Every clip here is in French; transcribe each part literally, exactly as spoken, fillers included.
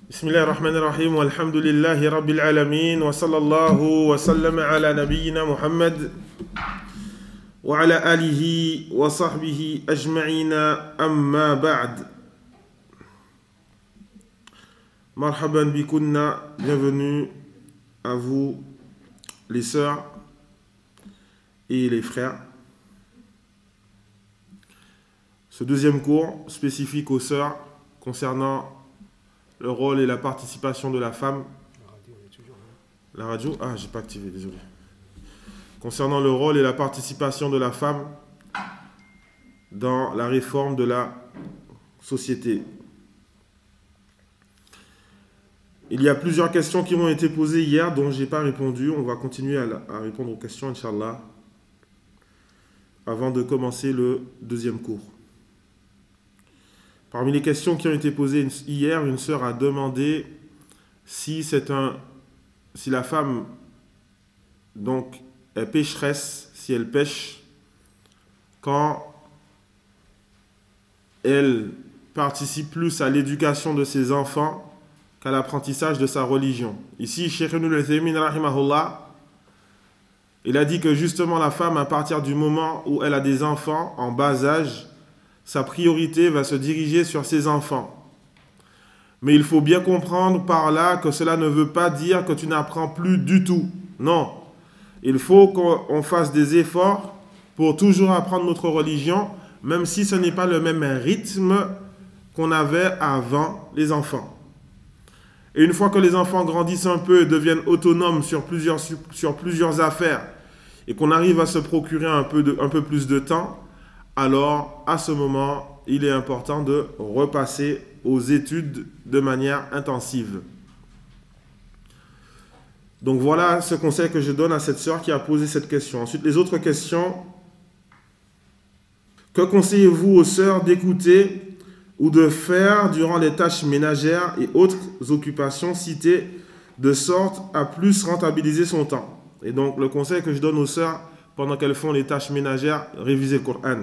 بسم الله الرحمن الرحيم والحمد لله رب العالمين وصلى الله وسلم على نبينا محمد وعلى آله وصحبه أجمعين أما بعد. Marhaban bikunna, bienvenue à vous les sœurs et les frères. Ce deuxième cours spécifique aux sœurs concernant le rôle et la participation de la femme. La radio, elle est toujours là. La radio, ah, j'ai pas activé, désolé. Concernant le rôle et la participation de la femme dans la réforme de la société. Il y a plusieurs questions qui m'ont été posées hier dont je n'ai pas répondu. On va continuer à, à répondre aux questions, Inch'Allah, avant de commencer le deuxième cours. Parmi les questions qui ont été posées hier, une sœur a demandé si c'est un, si la femme donc est pécheresse, si elle pêche quand elle participe plus à l'éducation de ses enfants qu'à l'apprentissage de sa religion. Ici, Cheikh Ibn al-Uthaymin rahimahullah, il a dit que justement la femme, à partir du moment où elle a des enfants en bas âge, sa priorité va se diriger sur ses enfants. Mais il faut bien comprendre par là que cela ne veut pas dire que tu n'apprends plus du tout. Non. Il faut qu'on fasse des efforts pour toujours apprendre notre religion, même si ce n'est pas le même rythme qu'on avait avant les enfants. Et une fois que les enfants grandissent un peu et deviennent autonomes sur plusieurs, sur plusieurs affaires, et qu'on arrive à se procurer un peu, de, un peu plus de temps, alors à ce moment, il est important de repasser aux études de manière intensive. Donc voilà ce conseil que je donne à cette sœur qui a posé cette question. Ensuite, les autres questions. Que conseillez-vous aux sœurs d'écouter ou de faire durant les tâches ménagères et autres occupations citées de sorte à plus rentabiliser son temps? Et donc le conseil que je donne aux sœurs pendant qu'elles font les tâches ménagères, réviser le Coran.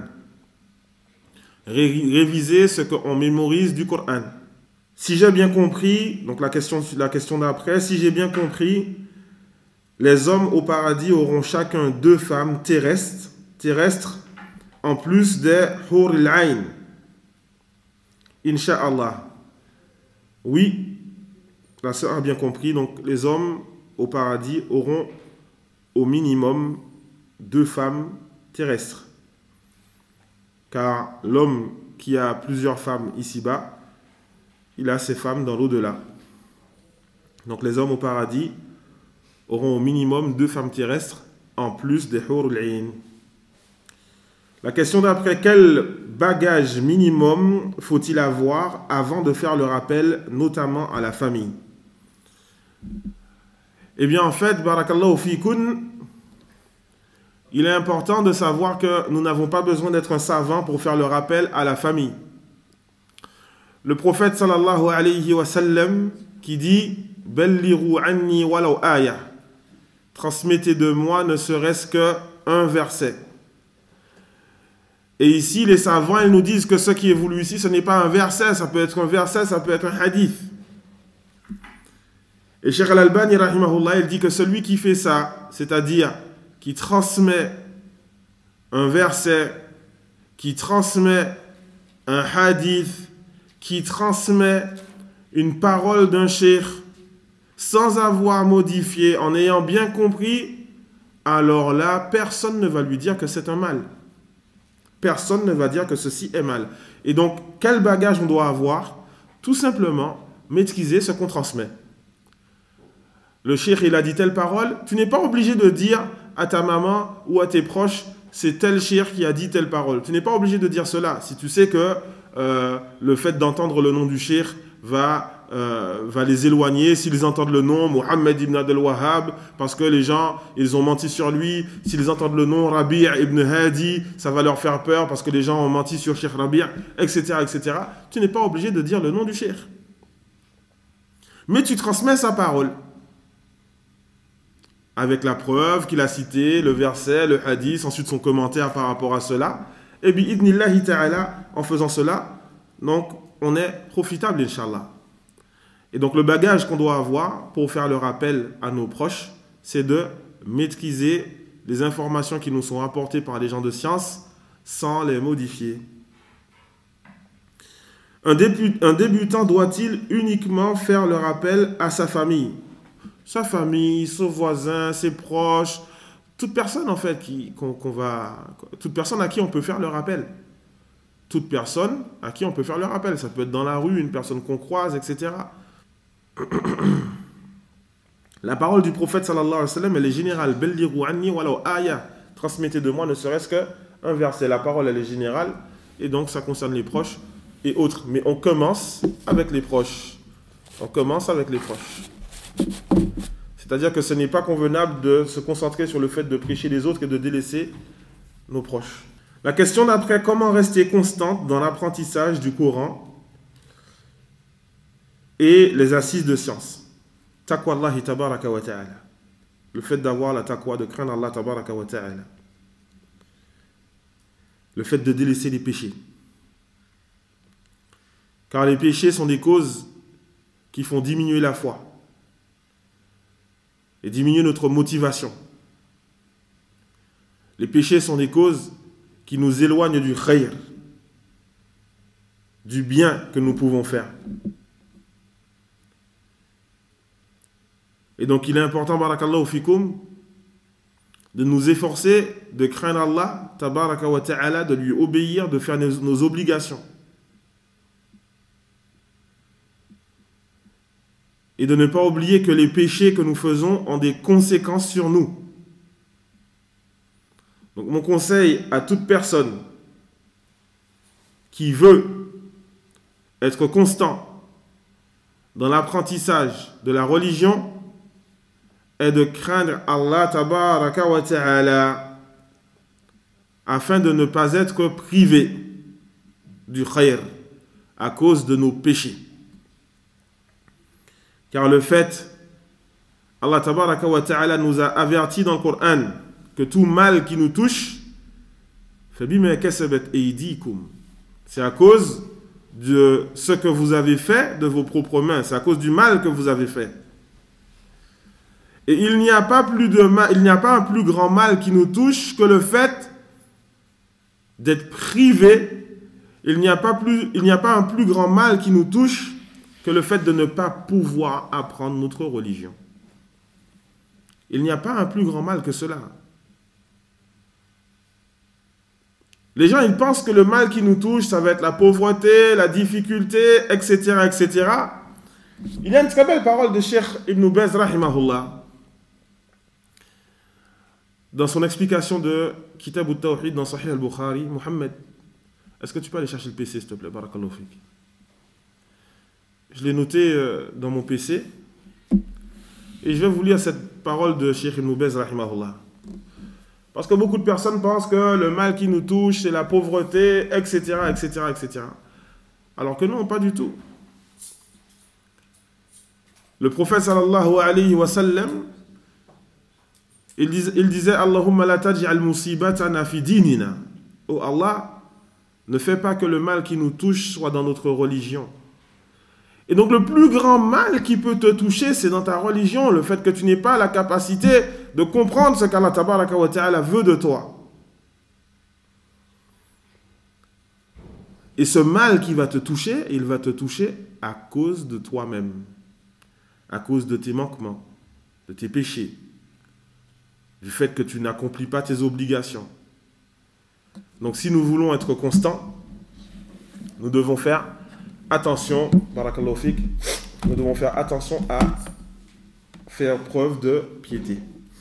Réviser ce qu'on mémorise du Coran. Si j'ai bien compris, donc la question, la question d'après, si j'ai bien compris, les hommes au paradis auront chacun deux femmes terrestres, terrestres en plus des Hur al-Ain. Inch'Allah. Oui, la sœur a bien compris, donc les hommes au paradis auront au minimum deux femmes terrestres. Car l'homme qui a plusieurs femmes ici-bas, il a ses femmes dans l'au-delà. Donc les hommes au paradis auront au minimum deux femmes terrestres en plus des Hur al-Ain. La question d'après, quel bagage minimum faut-il avoir avant de faire le rappel, notamment à la famille? Eh bien en fait, barakallahu fikun, il est important de savoir que nous n'avons pas besoin d'être un savant pour faire le rappel à la famille. Le prophète sallallahu alayhi wa sallam qui dit « Balliru anni walaw aya » transmettez de moi ne serait-ce qu'un verset. Et ici, les savants, ils nous disent que ce qui est voulu ici, ce n'est pas un verset, ça peut être un verset, ça peut être un hadith. Et Cheikh Al-Albani, rahimahullah, il dit que celui qui fait ça, c'est-à-dire qui transmet un verset, qui transmet un hadith, qui transmet une parole d'un cheikh, sans avoir modifié, en ayant bien compris, alors là, personne ne va lui dire que c'est un mal. Personne ne va dire que ceci est mal. Et donc, quel bagage on doit avoir? Tout simplement, maîtriser ce qu'on transmet. Le cheikh, il a dit telle parole, tu n'es pas obligé de dire à ta maman ou à tes proches, c'est tel cheikh qui a dit telle parole. Tu n'es pas obligé de dire cela. Si tu sais que euh, le fait d'entendre le nom du cheikh va, euh, va les éloigner, s'ils entendent le nom Mohammed ibn Abdel Wahhab, parce que les gens, ils ont menti sur lui, s'ils entendent le nom Rabi' ibn Hadi, ça va leur faire peur parce que les gens ont menti sur Cheikh Rabi', et cetera, et cetera. Tu n'es pas obligé de dire le nom du cheikh. Mais tu transmets sa parole. Avec la preuve qu'il a cité, le verset, le hadith, ensuite son commentaire par rapport à cela. Et bien, idnillahi ta'ala, en faisant cela, donc, on est profitable, Inch'Allah. Et donc le bagage qu'on doit avoir pour faire le rappel à nos proches, c'est de maîtriser les informations qui nous sont apportées par les gens de science sans les modifier. Un, début, un débutant doit-il uniquement faire le rappel à sa famille? Sa famille, son voisin, ses proches, toute personne en fait qui, qu'on, qu'on va, toute personne à qui on peut faire le rappel. Toute personne à qui on peut faire le rappel. Ça peut être dans la rue, une personne qu'on croise, et cetera. La parole du prophète sallallahu alayhi wa sallam, elle est générale. Bellighu anni walau aya. Transmettez de moi ne serait-ce qu'un verset. La parole, elle est générale. Et donc, ça concerne les proches et autres. Mais on commence avec les proches. On commence avec les proches. C'est-à-dire que ce n'est pas convenable de se concentrer sur le fait de prêcher les autres et de délaisser nos proches. La question d'après, comment rester constante dans l'apprentissage du Coran et les assises de science. Taqwa Allahi tabaraka wa ta'ala. Le fait d'avoir la taqwa, de craindre Allah tabaraka wa ta'ala. Le fait de délaisser les péchés. Car les péchés sont des causes qui font diminuer la foi et diminuer notre motivation. Les péchés sont des causes qui nous éloignent du khayr, du bien que nous pouvons faire. Et donc il est important, barakallahu fikum, de nous efforcer de craindre Allah, tabaraka wa ta'ala, de lui obéir, de faire nos, nos obligations. Et de ne pas oublier que les péchés que nous faisons ont des conséquences sur nous. Donc mon conseil à toute personne qui veut être constant dans l'apprentissage de la religion est de craindre Allah tabaraka wa ta'ala afin de ne pas être privé du khayr à cause de nos péchés. Car le fait, Allah tabaraka wa ta'ala nous a averti dans le Coran que tout mal qui nous touche, c'est à cause de ce que vous avez fait de vos propres mains, c'est à cause du mal que vous avez fait. Et il n'y a pas plus de mal, il n'y a pas un plus grand mal qui nous touche que le fait d'être privé. Il n'y a pas plus, il n'y a pas un plus grand mal qui nous touche que le fait de ne pas pouvoir apprendre notre religion. Il n'y a pas un plus grand mal que cela. Les gens, ils pensent que le mal qui nous touche, ça va être la pauvreté, la difficulté, et cetera, et cetera. Il y a une très belle parole de Cheikh Ibn Baz, rahimahullah, dans son explication de Kitab al-Tawhid dans Sahih al-Bukhari. Mohamed, est-ce que tu peux aller chercher le P C, s'il te plaît? Barakallahu fik. Je l'ai noté euh, dans mon P C. Et je vais vous lire cette parole de Cheikh Ibn Baz, rahimahullah. Parce que beaucoup de personnes pensent que le mal qui nous touche, c'est la pauvreté, et cetera, et cetera, et cetera. Alors que non, pas du tout. Le prophète sallallahu alayhi wa sallam, il, dis, il disait Allahumma la taj'al musibatana fi dinina. Oh Allah, ne fais pas que le mal qui nous touche soit dans notre religion. Et donc le plus grand mal qui peut te toucher, c'est dans ta religion, le fait que tu n'aies pas la capacité de comprendre ce qu'Allah tabaraka wa ta'ala veut de toi. Et ce mal qui va te toucher, il va te toucher à cause de toi-même, à cause de tes manquements, de tes péchés, du fait que tu n'accomplis pas tes obligations. Donc si nous voulons être constants, nous devons faire attention, barakallahu fik, nous devons faire attention à faire preuve de piété.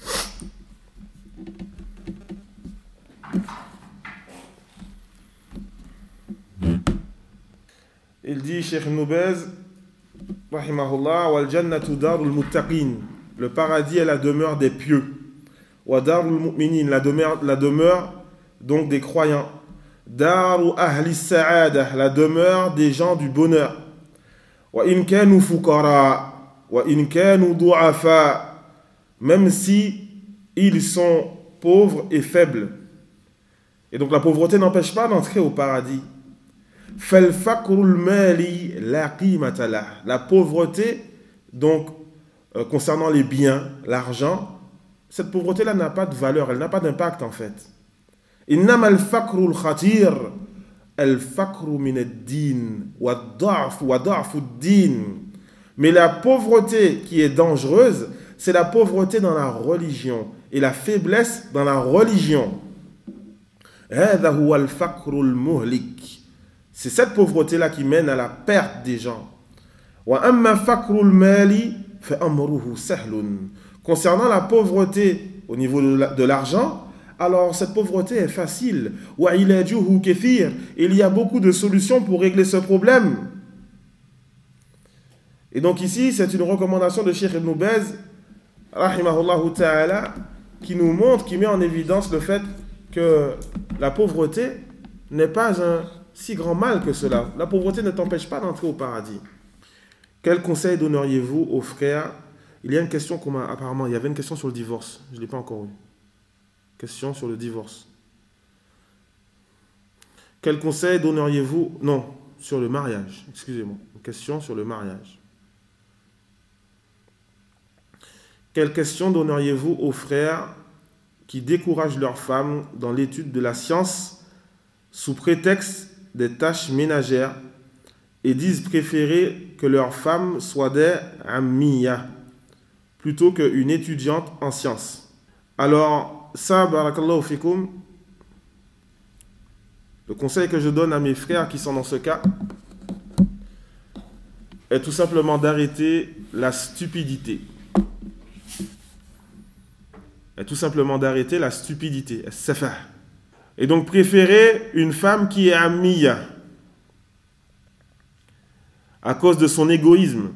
Il dit, Cheikh Ibn Baz, rahimahullah, wal jannatu darul muttaqin, le paradis est la demeure des pieux, wa darul mu'minin, la demeure, la demeure donc des croyants. Daru ahli sa'ada, la demeure des gens du bonheur. Wa in kanu fuqara, wa in kanu du'afa, même si ils sont pauvres et faibles. Et donc la pauvreté n'empêche pas d'entrer au paradis. Fal faqrul mali la qimata lah, la pauvreté donc euh, concernant les biens, l'argent, cette pauvreté-là n'a pas de valeur, elle n'a pas d'impact en fait. Innama al-fakru al-khatir, al-fakru min ad-din, wa da'fu wa da'fu ad-din. Mais la pauvreté qui est dangereuse, c'est la pauvreté dans la religion et la faiblesse dans la religion. Hadha huwa al-fakru al-muhlik. C'est cette pauvreté-là qui mène à la perte des gens. Wa amma fakru al-mali fa amruhu sahlun. Concernant la pauvreté au niveau de l'argent, alors cette pauvreté est facile. Wa ilajuhu kathir. Il y a beaucoup de solutions pour régler ce problème. Et donc ici, c'est une recommandation de Cheikh Ibn Baz, rahimahullahu ta'ala, qui nous montre, qui met en évidence le fait que la pauvreté n'est pas un si grand mal que cela. La pauvreté ne t'empêche pas d'entrer au paradis. Quel conseil donneriez-vous aux frères? Il y a une question, comme apparemment, il y avait une question sur le divorce. Je ne l'ai pas encore eu. Question sur le divorce. Quel conseil donneriez-vous? Non, sur le mariage. Excusez-moi. Une question sur le mariage. Quelle question donneriez-vous aux frères qui découragent leurs femmes dans l'étude de la science sous prétexte des tâches ménagères et disent préférer que leurs femmes soient des ammiyas plutôt qu'une étudiante en sciences? Alors, ça, barakallahu fikum, le conseil que je donne à mes frères qui sont dans ce cas est tout simplement d'arrêter la stupidité. Est tout simplement d'arrêter la stupidité. Et donc préférer une femme qui est ammiya à cause de son égoïsme.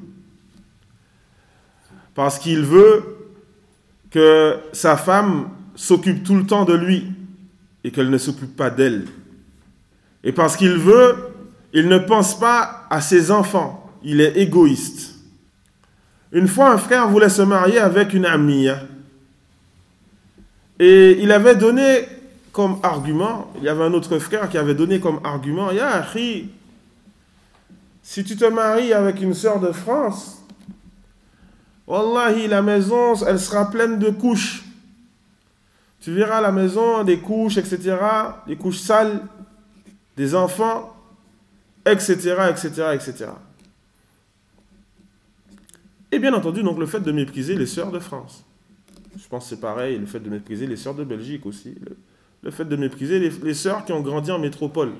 Parce qu'il veut que sa femme s'occupe tout le temps de lui et qu'elle ne s'occupe pas d'elle. Et parce qu'il veut, il ne pense pas à ses enfants. Il est égoïste. Une fois, un frère voulait se marier avec une ammiya. Et il avait donné comme argument, il y avait un autre frère qui avait donné comme argument, « Ya akhi, si tu te maries avec une sœur de France, wallahi, la maison, elle sera pleine de couches. Tu verras la maison, des couches, et cetera, des couches sales, des enfants, et cetera, et cetera, et cetera. Et bien entendu, donc, le fait de mépriser les sœurs de France. Je pense que c'est pareil, le fait de mépriser les sœurs de Belgique aussi. Le, le fait de mépriser les, les sœurs qui ont grandi en métropole.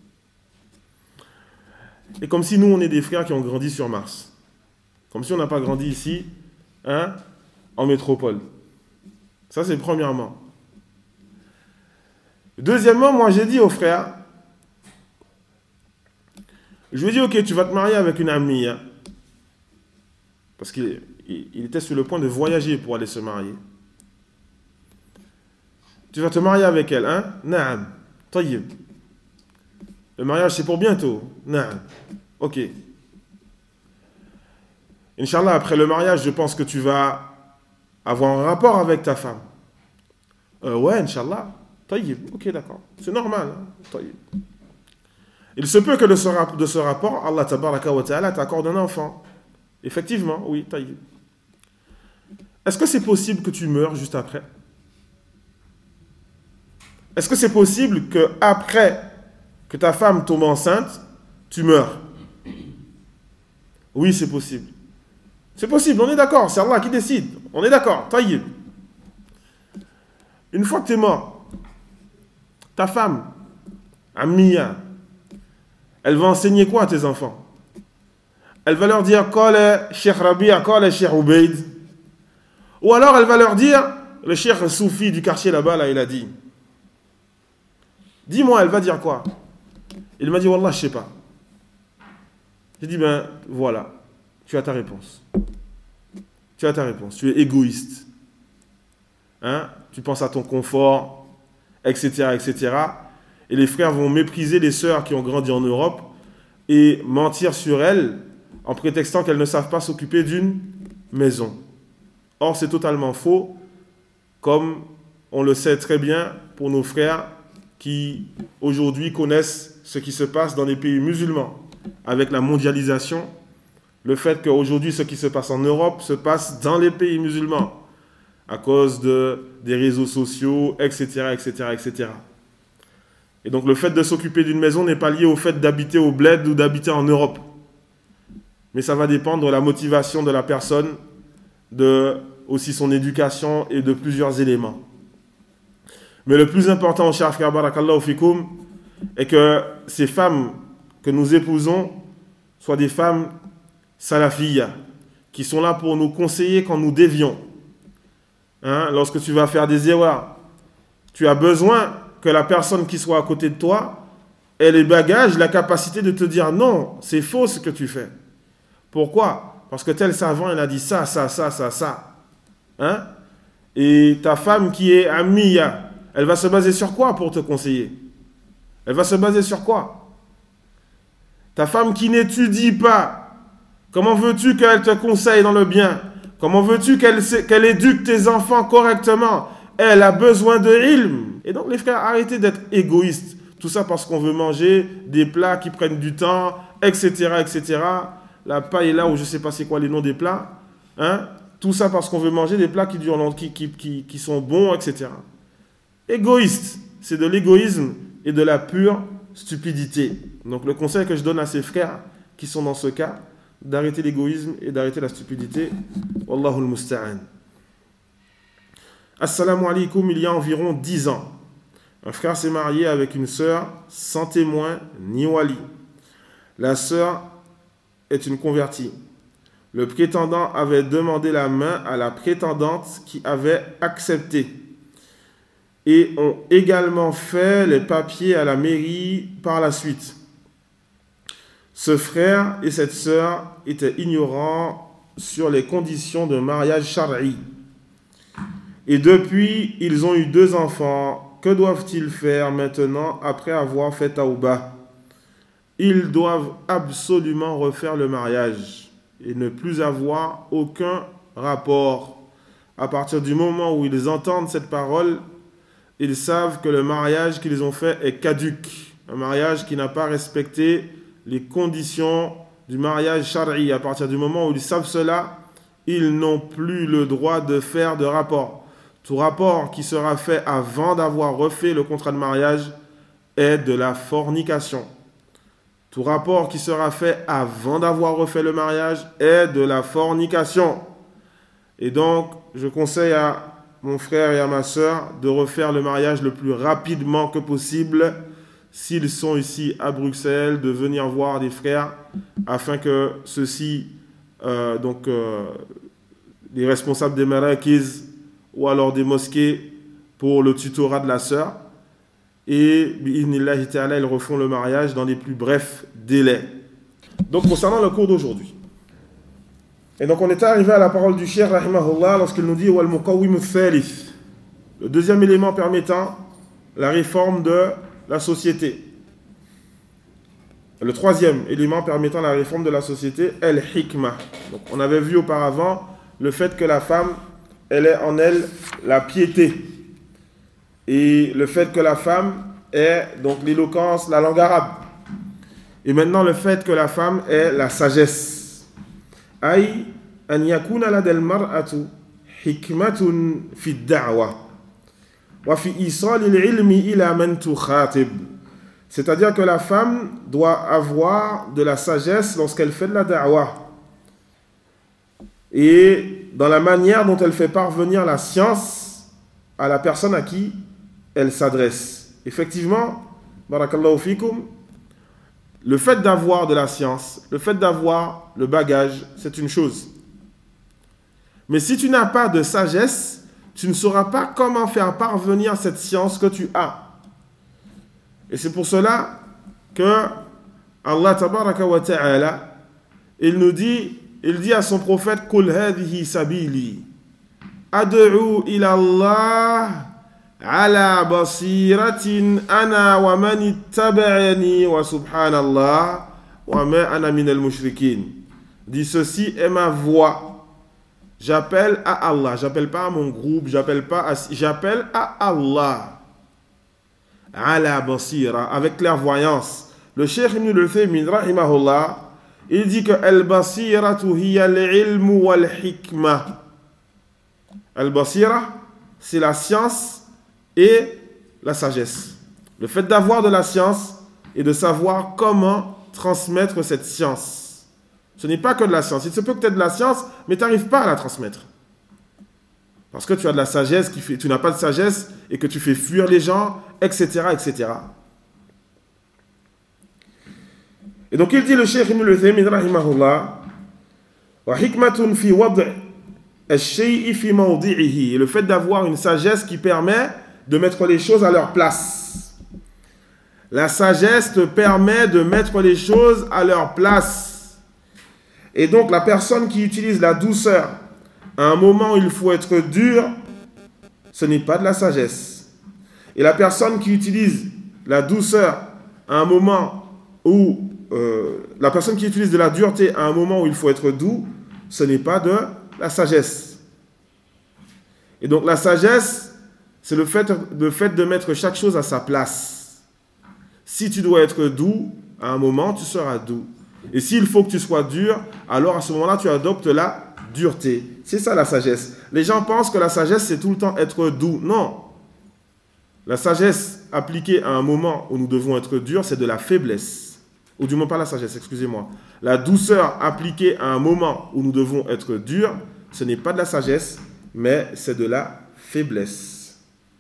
Et comme si nous, on est des frères qui ont grandi sur Mars. Comme si on n'a pas grandi ici, hein, en métropole. Ça, c'est premièrement. Deuxièmement, moi, j'ai dit aux frères, je lui ai dit, ok, tu vas te marier avec une amie, hein, parce qu'il il, il était sur le point de voyager pour aller se marier. Tu vas te marier avec elle, hein? Naam. Tayyib. Le mariage, c'est pour bientôt. Naam. Ok. Inch'Allah, après le mariage, je pense que tu vas avoir un rapport avec ta femme. Euh, ouais, Inch'Allah. Tayyib. Ok, d'accord. C'est normal. Hein? Tayyib. Il se peut que de ce, rap- de ce rapport, Allah tabaraka wa ta'ala t'accorde un enfant. Effectivement, oui, tayyib. Est-ce que c'est possible que tu meurs juste après? Est-ce que c'est possible que après que ta femme tombe enceinte, tu meurs? Oui, c'est possible. C'est possible, on est d'accord, c'est Allah qui décide. On est d'accord, taïb. Une fois que tu es mort, ta femme, Ammiya, elle va enseigner quoi à tes enfants? Elle va leur dire Qala Cheikh Rabia, Qala Cheikh Ubaid. Ou alors elle va leur dire, le Cheikh Soufi du quartier là-bas, là, il a dit. Dis-moi, elle va dire quoi? Il m'a dit, Wallah, je sais pas. J'ai dit, ben voilà, tu as ta réponse. Tu as ta réponse. Tu es égoïste. Hein? Tu penses à ton confort, et cetera, et cetera. Et les frères vont mépriser les sœurs qui ont grandi en Europe et mentir sur elles en prétextant qu'elles ne savent pas s'occuper d'une maison. Or, c'est totalement faux, comme on le sait très bien pour nos frères qui aujourd'hui connaissent ce qui se passe dans les pays musulmans avec la mondialisation le fait qu'aujourd'hui, ce qui se passe en Europe se passe dans les pays musulmans, à cause de, des réseaux sociaux, et cetera, et cetera, et cetera. Et donc le fait de s'occuper d'une maison n'est pas lié au fait d'habiter au bled ou d'habiter en Europe. Mais ça va dépendre de la motivation de la personne, de aussi son éducation et de plusieurs éléments. Mais le plus important, cher frère barakallahu fikoum, est que ces femmes que nous épousons soient des femmes salafiyya, qui sont là pour nous conseiller quand nous dévions. Hein, lorsque tu vas faire des erreurs, tu as besoin que la personne qui soit à côté de toi ait les bagages, la capacité de te dire non, c'est faux ce que tu fais. Pourquoi? Parce que tel savant, il a dit ça, ça, ça, ça, ça. Hein? Et ta femme qui est amiya, elle va se baser sur quoi pour te conseiller? Elle va se baser sur quoi? Ta femme qui n'étudie pas, comment veux-tu qu'elle te conseille dans le bien? Comment veux-tu qu'elle, qu'elle éduque tes enfants correctement? Elle a besoin de ilm. Et donc les frères, arrêtez d'être égoïstes. Tout ça parce qu'on veut manger des plats qui prennent du temps, et cetera, et cetera. La paille est là où je ne sais pas c'est quoi les noms des plats. Hein? Tout ça parce qu'on veut manger des plats qui, durent longtemps, qui, qui, qui, qui sont bons, et cetera. Égoïste, c'est de l'égoïsme et de la pure stupidité. Donc le conseil que je donne à ces frères qui sont dans ce cas, d'arrêter l'égoïsme et d'arrêter la stupidité. Wallahu al-musta'an. Assalamu alaikum, il y a environ dix ans, un frère s'est marié avec une sœur sans témoin ni wali. La sœur est une convertie. Le prétendant avait demandé la main à la prétendante qui avait accepté. Et ont également fait les papiers à la mairie par la suite. Ce frère et cette sœur étaient ignorants sur les conditions de mariage shari. Et depuis, ils ont eu deux enfants. Que doivent-ils faire maintenant après avoir fait taouba? Ils doivent absolument refaire le mariage et ne plus avoir aucun rapport. À partir du moment où ils entendent cette parole, ils savent que le mariage qu'ils ont fait est caduc. Un mariage qui n'a pas respecté les conditions du mariage shari. À partir du moment où ils savent cela, ils n'ont plus le droit de faire de rapport. Tout rapport qui sera fait avant d'avoir refait le contrat de mariage est de la fornication. Tout rapport qui sera fait avant d'avoir refait le mariage est de la fornication. Et donc, je conseille à mon frère et à ma sœur de refaire le mariage le plus rapidement que possible. S'ils sont ici à Bruxelles, de venir voir des frères afin que ceux-ci, euh, donc euh, les responsables des marakiz ou alors des mosquées pour le tutorat de la sœur, et bi'idhnillahi ta'ala, ils refont le mariage dans les plus brefs délais. Donc concernant le cours d'aujourd'hui, et donc on est arrivé à la parole du cheikh rahimahullah lorsqu'il nous dit wal muqawwim thalith, le deuxième élément permettant la réforme de la société. Le troisième élément permettant la réforme de la société est le hikmah. Donc on avait vu auparavant le fait que la femme, elle est en elle la piété. Et le fait que la femme ait donc l'éloquence, la langue arabe. Et maintenant le fait que la femme ait la sagesse. Aïe, an yakuna ladal mar'atu hikmatun fi ad-da'wa wa fi isal al-ilmi ila man tukhatib. C'est-à-dire que la femme doit avoir de la sagesse lorsqu'elle fait de la da'wa. Et dans la manière dont elle fait parvenir la science à la personne à qui elle s'adresse. Effectivement, barakallahu fikum, le fait d'avoir de la science, le fait d'avoir le bagage, c'est une chose. Mais si tu n'as pas de sagesse, tu ne sauras pas comment faire parvenir cette science que tu as. Et c'est pour cela que Allah tabaraka wa ta'ala, il nous dit, il dit à son prophète, Qul hadhihi sabili, ad'u ila Allah ala basiratin ana wa man ittaba'ani wa subhanallah wa ma ana min al-mushrikin. Dit ceci est ma voix. J'appelle à Allah, j'appelle pas à mon groupe, j'appelle pas à, j'appelle à Allah. Ala basira, avec clairvoyance. Le Cheikh Ibn al-Uthaymin rahimahullah, Il dit que al-basiratu hiya al-ilmu wal-hikma. Al-basira, c'est la science et la sagesse. Le fait d'avoir de la science et de savoir comment transmettre cette science. Ce n'est pas que de la science. Il se peut que tu aies de la science, mais tu n'arrives pas à la transmettre. Parce que tu as de la sagesse, qui fait, tu n'as pas de sagesse et que tu fais fuir les gens, et cetera, et cetera. Et donc il dit le Cheikh Ibn al-Uthaymin rahimahullah, wa hikmatun fi wad' al-shay'i fi mawdi'ihi, et le fait d'avoir une sagesse qui permet de mettre les choses à leur place. La sagesse te permet de mettre les choses à leur place. Et donc la personne qui utilise la douceur à un moment où il faut être dur, ce n'est pas de la sagesse. Et la personne qui utilise la douceur à un moment où euh, la personne qui utilise de la dureté à un moment où il faut être doux, ce n'est pas de la sagesse. Et donc la sagesse, c'est le fait, le fait de mettre chaque chose à sa place. Si tu dois être doux, à un moment, tu seras doux. Et s'il faut que tu sois dur, alors à ce moment-là, tu adoptes la dureté. C'est ça la sagesse. Les gens pensent que la sagesse, c'est tout le temps être doux. Non. La sagesse appliquée à un moment où nous devons être durs, c'est de la faiblesse. Ou du moins pas la sagesse, excusez-moi. La douceur appliquée à un moment où nous devons être durs, ce n'est pas de la sagesse, mais c'est de la faiblesse.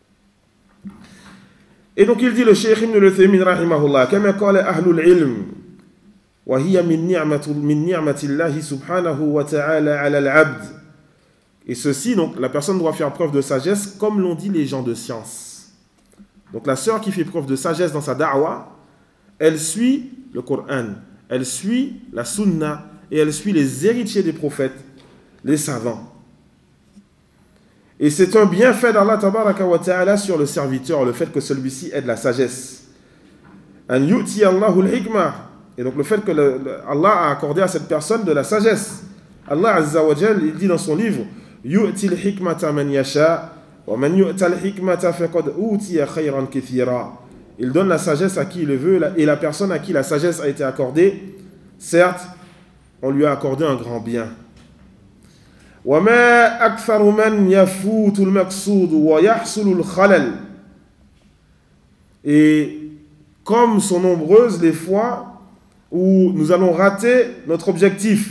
Et donc il dit le Cheikh Ibn al-Uthaymin rahimahullah, kama qala ahlul ilm, wa hiya min ni'mati min ni'matillahi subhanahu wa ta'ala 'ala al-'abd. Et ceci, donc la personne doit faire preuve de sagesse comme l'ont dit les gens de science. Donc la sœur qui fait preuve de sagesse dans sa da'wa, elle suit le Coran, elle suit la sunna et elle suit les héritiers des prophètes, les savants. Et c'est un bienfait d'Allah tabaraka wa ta'ala sur le serviteur, le fait que celui-ci ait de la sagesse. An yu'ti Allahu al-hikmah. Et donc le fait que le, le, Allah a accordé à cette personne de la sagesse. Allah azza wa jal, il dit dans son livre, yu'ti al-hikmata man yasha wa man yu'ta al-hikmata faqad utiya khayran kathira. Il donne la sagesse à qui il le veut, et la personne à qui la sagesse a été accordée, certes, on lui a accordé un grand bien. وَمَا أَكْثَرُ مَنْ يَفُوتُ الْمَقْصُودُ وَيَحْصُلُ الْخَلَلِ. Et comme sont nombreuses les fois où nous allons rater notre objectif,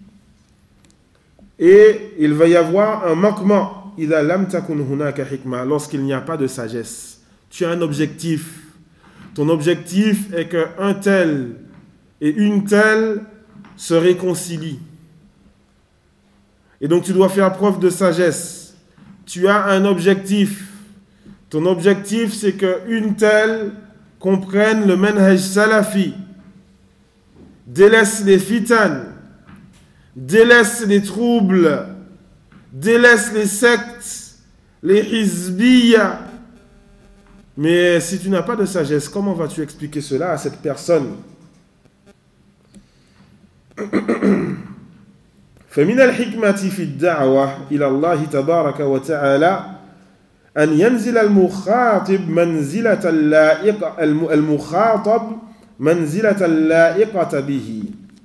et il va y avoir un manquement, إِذَا لَمْ تَكُنْ هُنَاكَ حِكْمَةٌ, lorsqu'il n'y a pas de sagesse. Tu as un objectif. Ton objectif est qu'un tel et une telle se réconcilient. Et donc tu dois faire preuve de sagesse. Tu as un objectif. Ton objectif, c'est qu'une telle comprenne le manhaj salafi, délaisse les fitan, délaisse les troubles, délaisse les sectes, les hizbiyya. Mais si tu n'as pas de sagesse, comment vas-tu expliquer cela à cette personne? فمن الحكمة في الدعوة إلى الله تبارك وتعالى أن ينزل المخاطب منزلة اللائقة المخاطب منزلة اللائقة به.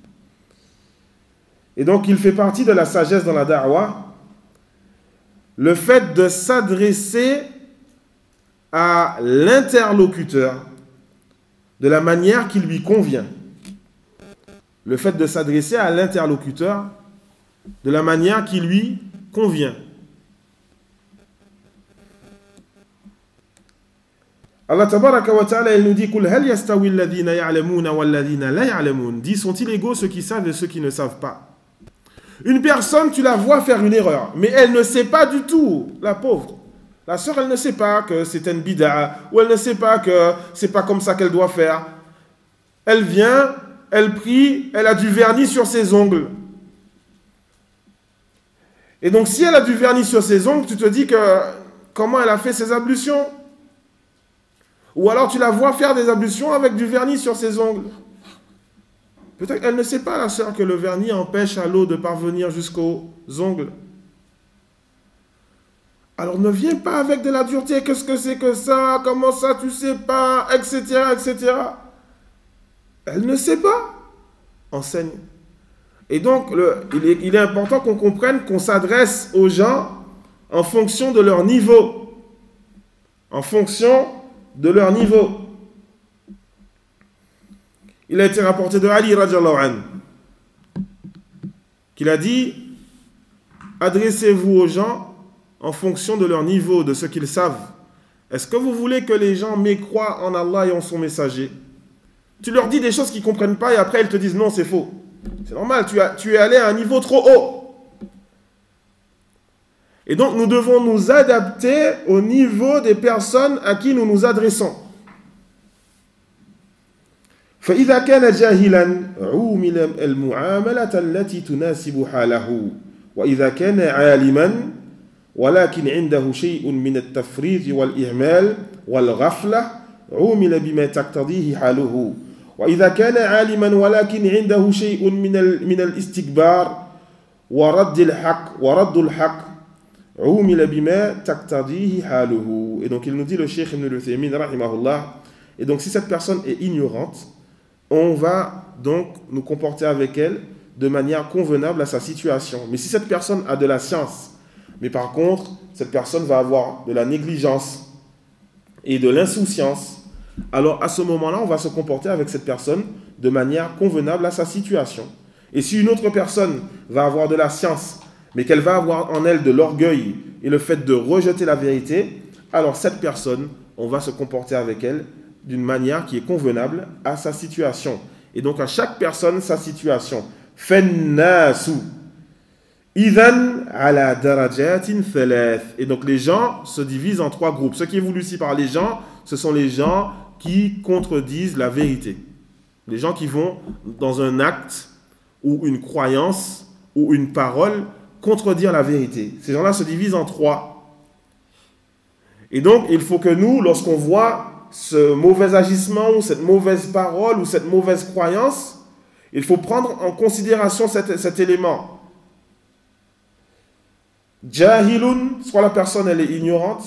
Et donc il fait partie de la sagesse dans la da'wa, le fait de s'adresser à l'interlocuteur de la manière qui lui convient. Le fait de s'adresser à l'interlocuteur de la manière qui lui convient. Allah tabaraka wa ta'ala, il nous dit Qul hal yastawi alladhina ya'lamuna wal ladhina la ya'lamun. Dis, sont-ils égaux ceux qui savent et ceux qui ne savent pas? Une personne, tu la vois faire une erreur, mais elle ne sait pas du tout, la pauvre. La sœur, elle ne sait pas que c'est une bid'a, ou elle ne sait pas que c'est pas comme ça qu'elle doit faire. Elle vient, elle prie, elle a du vernis sur ses ongles. Et donc, si elle a du vernis sur ses ongles, tu te dis que comment elle a fait ses ablutions? Ou alors tu la vois faire des ablutions avec du vernis sur ses ongles. Peut-être qu'elle ne sait pas, la sœur, que le vernis empêche à l'eau de parvenir jusqu'aux ongles. Alors ne viens pas avec de la dureté, qu'est-ce que c'est que ça, comment ça, tu sais pas, et cetera, et cetera. Elle ne sait pas. Enseigne Et donc, le, il, est, il est important qu'on comprenne qu'on s'adresse aux gens en fonction de leur niveau. En fonction de leur niveau. Il a été rapporté de Ali radiallahu anhu qu'il a dit: adressez-vous aux gens en fonction de leur niveau, de ce qu'ils savent. Est-ce que vous voulez que les gens mécroient en Allah et en son messager? Tu leur dis des choses qu'ils ne comprennent pas et après ils te disent non, c'est faux. C'est normal, tu, as, tu es allé à un niveau trop haut. Et donc nous devons nous adapter au niveau des personnes à qui nous nous adressons. فإذا كان جاهلا عومل المعاملة التي تناسب حاله وإذا كان عالما ولكن عنده شيء من التفريط والإهمال والغفلة عومل بما تقتضيه حاله وإذا كان عالما ولكن عنده شيء من من الاستكبار ورد الحق ورد الحق عومل بما تقتضيه حاله. Et donc il nous dit le Cheikh Ibn al-Uthaymin rahimahullah, et donc si cette personne est ignorante, on va donc nous comporter avec elle de manière convenable à sa situation. Mais si cette personne a de la science, mais par contre, cette personne va avoir de la négligence et de l'insouciance, alors à ce moment-là, on va se comporter avec cette personne de manière convenable à sa situation. Et si une autre personne va avoir de la science, mais qu'elle va avoir en elle de l'orgueil et le fait de rejeter la vérité, alors cette personne, on va se comporter avec elle d'une manière qui est convenable à sa situation. Et donc à chaque personne, sa situation. Fennasu idhan ala darajatin thalath. Et donc les gens se divisent en trois groupes. Ce qui est voulu ici par les gens, ce sont les gens qui contredisent la vérité. Les gens qui vont dans un acte ou une croyance ou une parole contredire la vérité. Ces gens-là se divisent en trois. Et donc il faut que nous, lorsqu'on voit ce mauvais agissement ou cette mauvaise parole ou cette mauvaise croyance, il faut prendre en considération cet, cet élément. Jahilun, soit la personne elle est ignorante.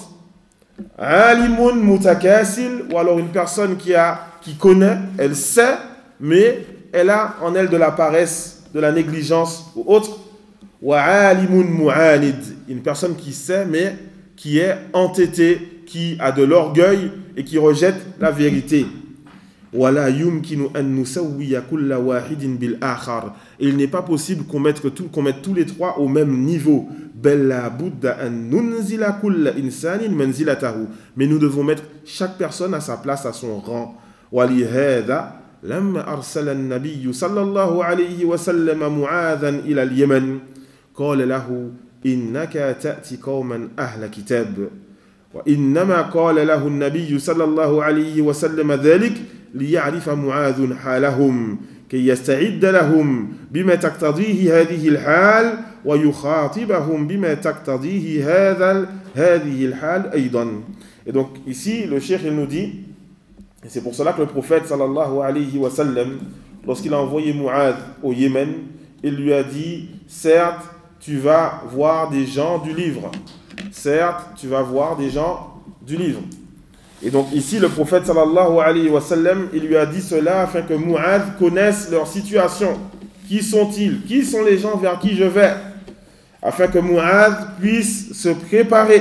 Alimun mutakasil, ou alors une personne qui, a, qui connaît, elle sait, mais elle a en elle de la paresse, de la négligence ou autre. Wa alimun mu'anid, une personne qui sait, mais qui est entêtée, qui a de l'orgueil et qui rejette la vérité. Wala yumkinu an nusawwiya kulla wahidin bil akhar. Et il n'est pas possible qu'on mette, tout, qu'on mette tous les trois au même niveau. Bella budda an nunzila kulla insanin manzilatahu. Mais nous devons mettre chaque personne à sa place, à son rang. Wali hadha lamma arsala an-nabiy sallallahu alayhi wa sallam mu'adhan ila al-Yaman qala lahu innaka ta'ti qauman ahla kitab. وإنما قال له النبي صلى الله عليه وسلم ذلك ليعرف معاذ حالهم كي يستعد لهم بما تقتضيه هذه الحال ويخاطبهم بما تقتضيه هذا هذه الحال أيضا. Et donc ici le cheikh il nous dit, et c'est pour cela que le prophète sallallahu alayhi wa sallam, lorsqu'il a envoyé Mu'adh au Yémen, il lui a dit: certes tu vas voir des gens du livre. Certes, tu vas voir des gens du livre. Et donc ici, le prophète sallallahu alayhi wa sallam, il lui a dit cela afin que Mu'adh connaisse leur situation. Qui sont-ils? Qui sont les gens vers qui je vais? Afin que Mu'adh puisse se préparer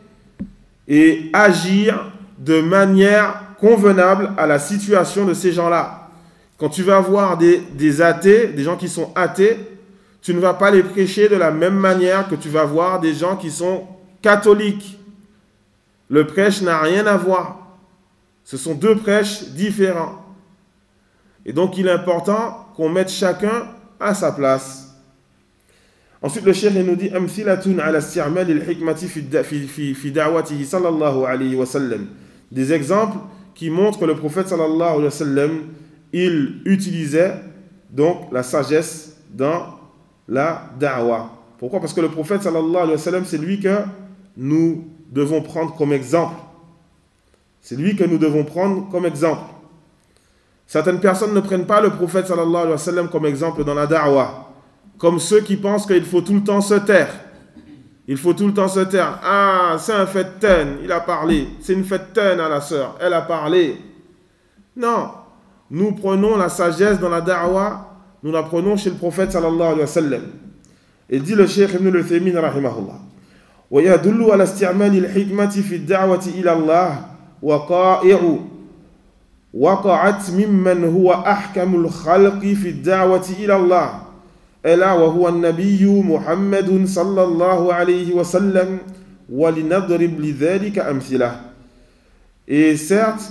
et agir de manière convenable à la situation de ces gens-là. Quand tu vas voir des, des athées, des gens qui sont athées, tu ne vas pas les prêcher de la même manière que tu vas voir des gens qui sont catholiques. Le prêche n'a rien à voir. Ce sont deux prêches différents. Et donc il est important qu'on mette chacun à sa place. Ensuite le cheikh nous dit amthilatun ala isti'mal al-hikmati fi fi da'watihi sallallahu alayhi wa sallam. Des exemples qui montrent que le prophète sallallahu alayhi wa sallam, il utilisait donc la sagesse dans la da'wa. Pourquoi? Parce que le prophète sallallahu alayhi wa sallam, c'est lui que nous devons prendre comme exemple. C'est lui que nous devons prendre comme exemple. Certaines personnes ne prennent pas le prophète sallallahu alayhi wa sallam comme exemple dans la da'wa, comme ceux qui pensent qu'il faut tout le temps se taire. Il faut tout le temps se taire. Ah, c'est un fêten, il a parlé. C'est une fêten à la sœur, elle a parlé. Non, nous prenons la sagesse dans la da'wa nous l'apprenons chez le prophète sallallahu alayhi wa sallam. Et dit le Cheikh Ibn al-Uthaymin rahimahullah, ويدل على استعمال الحكمة في الدعوة إلى الله وقائع وقعت ممن هو أحكم الخلق في الدعوة إلى الله ألا وهو النبي محمد صلى الله عليه وسلم ولنضرب لذلك أمثلة. Et certes,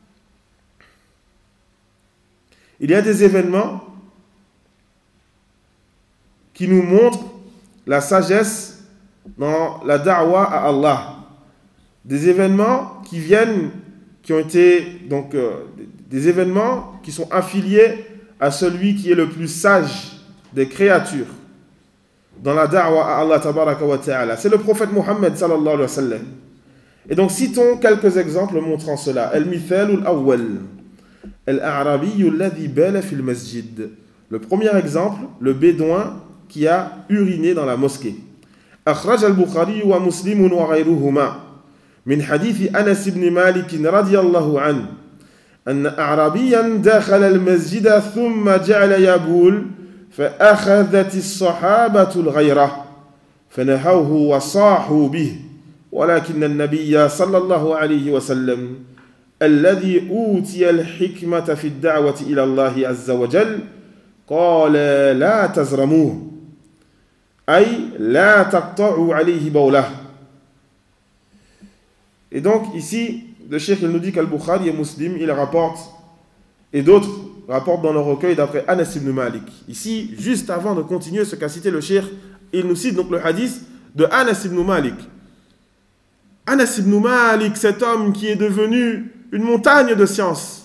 il y a des événements qui nous montrent la sagesse dans la da'wa à Allah. Des événements qui viennent, qui ont été, donc, euh, des événements qui sont affiliés à celui qui est le plus sage des créatures dans la da'wa à Allah tabaraka wa ta'ala. C'est le prophète Mohammed sallallahu alayhi wa sallam. Et donc, citons quelques exemples montrant cela. Al-Mithalu al-Awwal. Al-A'rabi alladhi bala fil masjid. Le premier exemple, le bédouin qui a uriné dans la mosquée. أخرج البخاري ومسلم وغيرهما من حديث أنس بن مالك رضي الله عنه أن أعرابيا دخل المسجد ثم جعل يبول فأخذت الصحابة الغيرة فنهوه وصاحوا به ولكن النبي صلى الله عليه وسلم الذي أوتي الحكمة في الدعوة إلى الله عز وجل قال لا تزرموه أي لا تقطعوا عليه بوله. Et donc ici le cheikh il nous dit qu'Al-Bukhari et Muslim il rapporte et d'autres rapportent dans le recueil d'après Anas ibn Malik. Ici juste avant de continuer ce qu'a cité le cheikh, il nous cite donc le hadith de Anas ibn Malik. Anas ibn Malik, cet homme qui est devenu une montagne de science.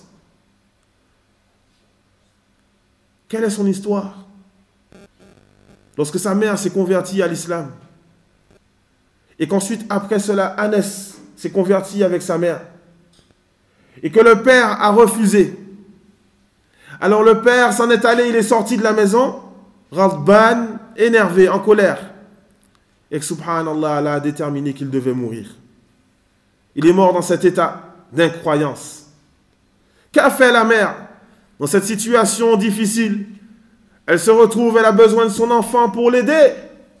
Quelle est son histoire? Lorsque sa mère s'est convertie à l'islam, et qu'ensuite, après cela, Anas s'est converti avec sa mère, et que le père a refusé. Alors le père s'en est allé, il est sorti de la maison, Ghadban, énervé, en colère, et que subhanallah, Allah a déterminé qu'il devait mourir. Il est mort dans cet état d'incroyance. Qu'a fait la mère dans cette situation difficile? Elle se retrouve, elle a besoin de son enfant pour l'aider.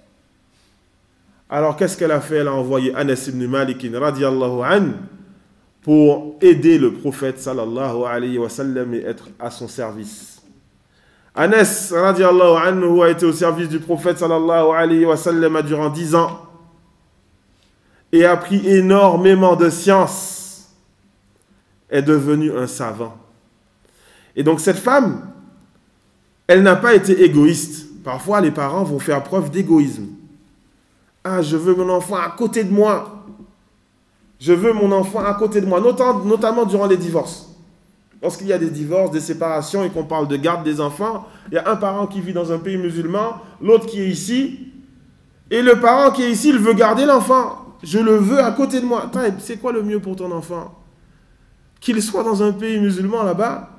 Alors qu'est-ce qu'elle a fait? Elle a envoyé Anas ibn Malik radiyallahu anhu pour aider le prophète sallallahu alayhi wa sallam et être à son service. Anas radiyallahu anhu a été au service du prophète sallallahu alayhi wa sallam durant dix ans et a appris énormément de science, est devenu un savant. Et donc cette femme, elle n'a pas été égoïste. Parfois, les parents vont faire preuve d'égoïsme. Ah, je veux mon enfant à côté de moi. Je veux mon enfant à côté de moi, notamment durant les divorces. Lorsqu'il y a des divorces, des séparations et qu'on parle de garde des enfants, il y a un parent qui vit dans un pays musulman, l'autre qui est ici, et le parent qui est ici, il veut garder l'enfant. Je le veux à côté de moi. C'est quoi le mieux pour ton enfant? Qu'il soit dans un pays musulman là-bas,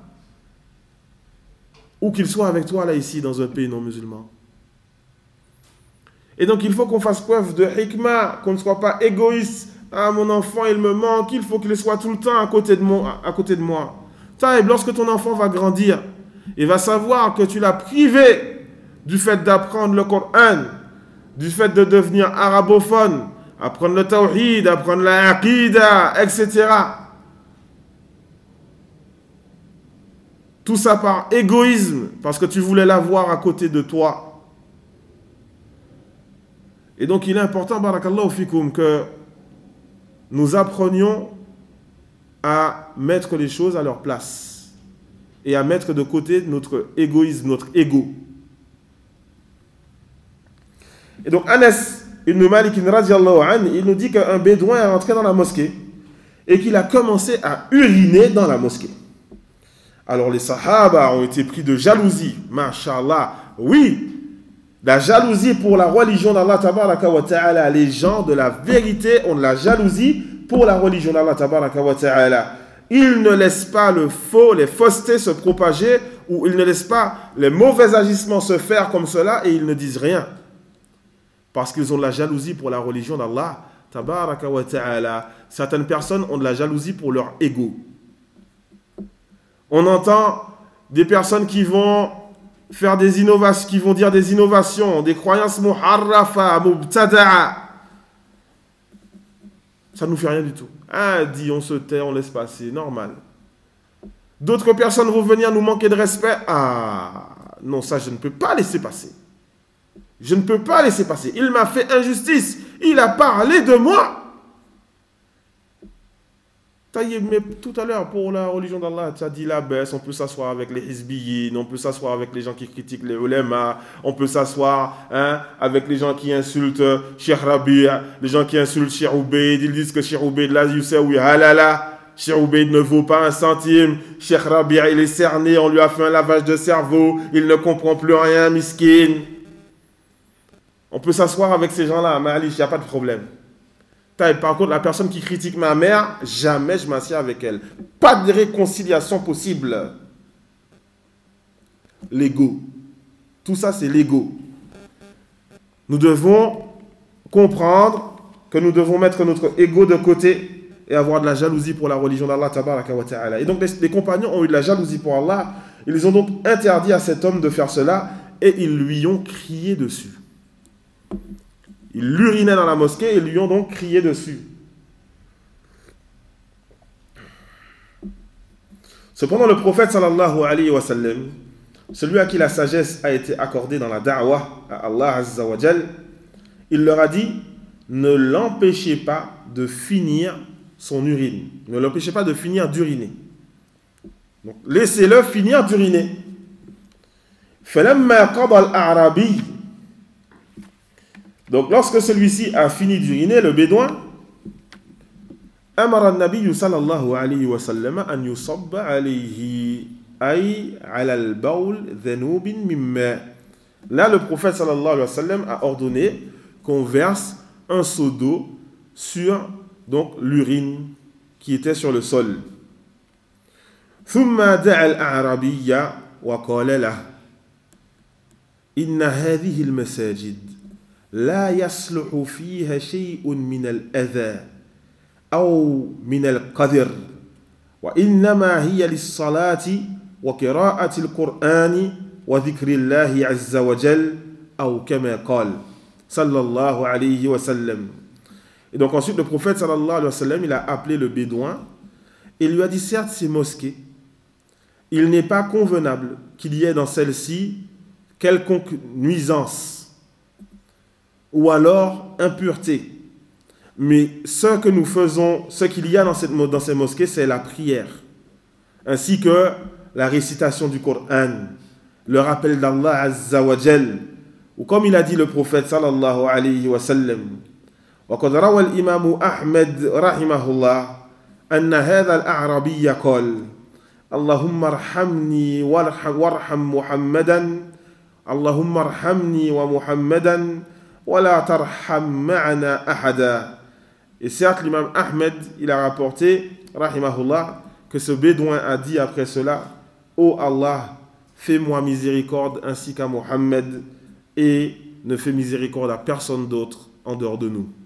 ou qu'il soit avec toi là ici dans un pays non musulman. Et donc il faut qu'on fasse preuve de hikmah, qu'on ne soit pas égoïste. Ah, mon enfant il me manque, il faut qu'il soit tout le temps à côté de moi. À côté de moi. Taïb, lorsque ton enfant va grandir, il va savoir que tu l'as privé du fait d'apprendre le Coran, du fait de devenir arabophone, apprendre le tawhid, apprendre la aqida, et cetera. Tout ça par égoïsme, parce que tu voulais l'avoir à côté de toi. Et donc il est important, barakallahu fikoum, que nous apprenions à mettre les choses à leur place et à mettre de côté notre égoïsme, notre ego. Et donc Anas ibn Malik radiyallahu anhu, il nous dit qu'un bédouin est rentré dans la mosquée et qu'il a commencé à uriner dans la mosquée. Alors les sahaba ont été pris de jalousie. Masha'Allah. Oui, la jalousie pour la religion d'Allah tabaraka wa ta'ala. Les gens de la vérité ont de la jalousie pour la religion d'Allah tabaraka wa ta'ala. Ils ne laissent pas le faux, les faussetés se propager, ou ils ne laissent pas les mauvais agissements se faire comme cela et ils ne disent rien. Parce qu'ils ont de la jalousie pour la religion d'Allah tabaraka wa ta'ala. Certaines personnes ont de la jalousie pour leur ego. On entend des personnes qui vont faire des innovations, qui vont dire des innovations, des croyances muharrafa, mubtada'a. Ça ne nous fait rien du tout. Ah, dit, on se tait, on laisse passer, normal. D'autres personnes vont venir nous manquer de respect. Ah, non, ça, je ne peux pas laisser passer. Je ne peux pas laisser passer. Il m'a fait injustice. Il a parlé de moi. Mais tout à l'heure, pour la religion d'Allah, tu as dit la baisse, on peut s'asseoir avec les hizbiyin, on peut s'asseoir avec les gens qui critiquent les ulama, on peut s'asseoir hein, avec les gens qui insultent Cheikh Rabi', les gens qui insultent Cheikh Ubaid, ils disent que Cheikh Ubaid, là, you say, oui, halala, Cheikh Ubaid ne vaut pas un centime, Cheikh Rabi', il est cerné, on lui a fait un lavage de cerveau, il ne comprend plus rien, miskin. On peut s'asseoir avec ces gens-là, mais Ali, il n'y a pas de problème. Par contre, la personne qui critique ma mère, jamais je m'assieds avec elle. Pas de réconciliation possible. L'ego. Tout ça, c'est l'ego. Nous devons comprendre que nous devons mettre notre ego de côté et avoir de la jalousie pour la religion d'Allah tabaraka wa ta'ala. Et donc, les, les compagnons ont eu de la jalousie pour Allah. Ils ont donc interdit à cet homme de faire cela et ils lui ont crié dessus. Ils l'urinaient dans la mosquée et lui ont donc crié dessus. Cependant, le prophète sallallahu alayhi wa sallam, celui à qui la sagesse a été accordée dans la da'wah à Allah azza wa jal, il leur a dit, ne l'empêchez pas de finir son urine. Ne l'empêchez pas de finir d'uriner. Donc, laissez-le finir d'uriner. فَلَمَّا قَضَى الْأَعْرَابِيُّ. Donc, lorsque celui-ci a fini d'uriner, le bédouin, أمر النبي صلى الله عليه وسلم أن يصب عليه أي على البول ذنوب من ماء. Là, le prophète sallallahu alayhi wa sallam a ordonné qu'on verse un seau d'eau sur donc l'urine qui était sur le sol. ثم دعا الأعرابي وقال له إن هذه المساجد لا يصلح فيها شيء من الأذى أو من القدر وإنما هي للصلاة وقراءة القرآن وذكر الله عز وجل أو كما قال صلى الله عليه وسلم. Et donc ensuite le prophète sallallahu alayhi wa sallam, il a appelé le bédouin et lui a dit, certes ces mosquées, il n'est pas convenable qu'il y ait dans celle-ci quelconque nuisance ou alors impureté. Mais ce que nous faisons, ce qu'il y a dans, cette, dans ces mosquées, c'est la prière, ainsi que la récitation du Coran, le rappel d'Allah Azza wa Jal, ou comme il a dit le prophète sallallahu alayhi wa sallam, وقد روى الإمام أحمد رحمه الله أن هذا الأعرابي قال اللهم ارحمني وارحم محمدا اللهم ارحمني ومحمدا ولا ترحم معنا أحدا. Et certes, l'imam Ahmed, il a rapporté, rahimahullah, que ce bédouin a dit après cela, ô oh Allah, fais-moi miséricorde ainsi qu'à Mohammed et ne fais miséricorde à personne d'autre en dehors de nous.